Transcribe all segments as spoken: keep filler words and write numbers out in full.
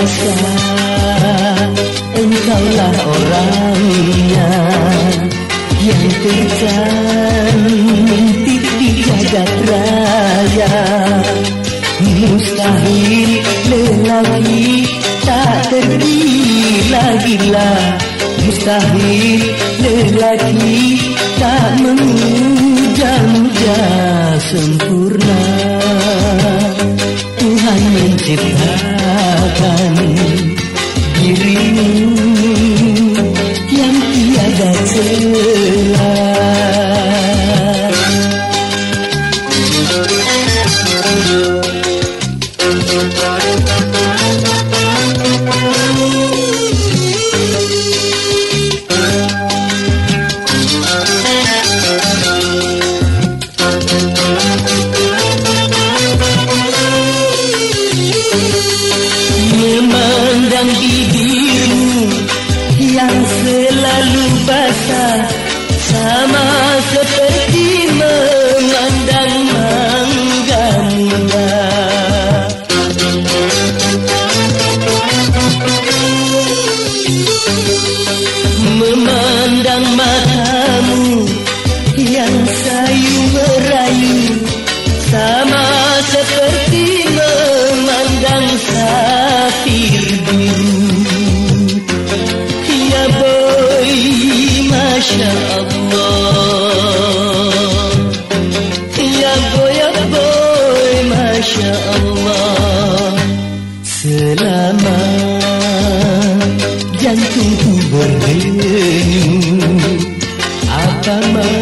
rasa engkaulah orangnya yang tercantik di jagat raya. Mustahil lelaki tak tergila-gila, mustahil lelaki tak memuja-muja. Sempurna Tuhan menciptakan dirimu yang tiada celah. Memandang bibirmu yang selalu basah, sama seperti memandang mangga muda. Memandang matamu yang sayu merayu, sama seperti memandang safir biru. Ya boy, Masya Allah. Ya boy, ya boy, Masya Allah. Selama jantungku berdenyut, apa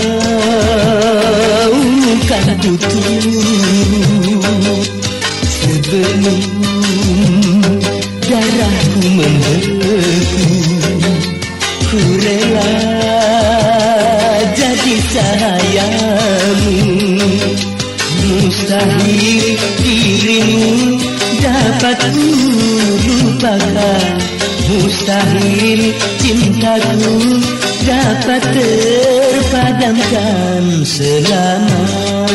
mau kan ku turut sebelum darahku membeku. Ku rela jadi cahayamu, mustahil dirimu dapat ku lupakan, mustahil cintaku dapat terpadamkan selama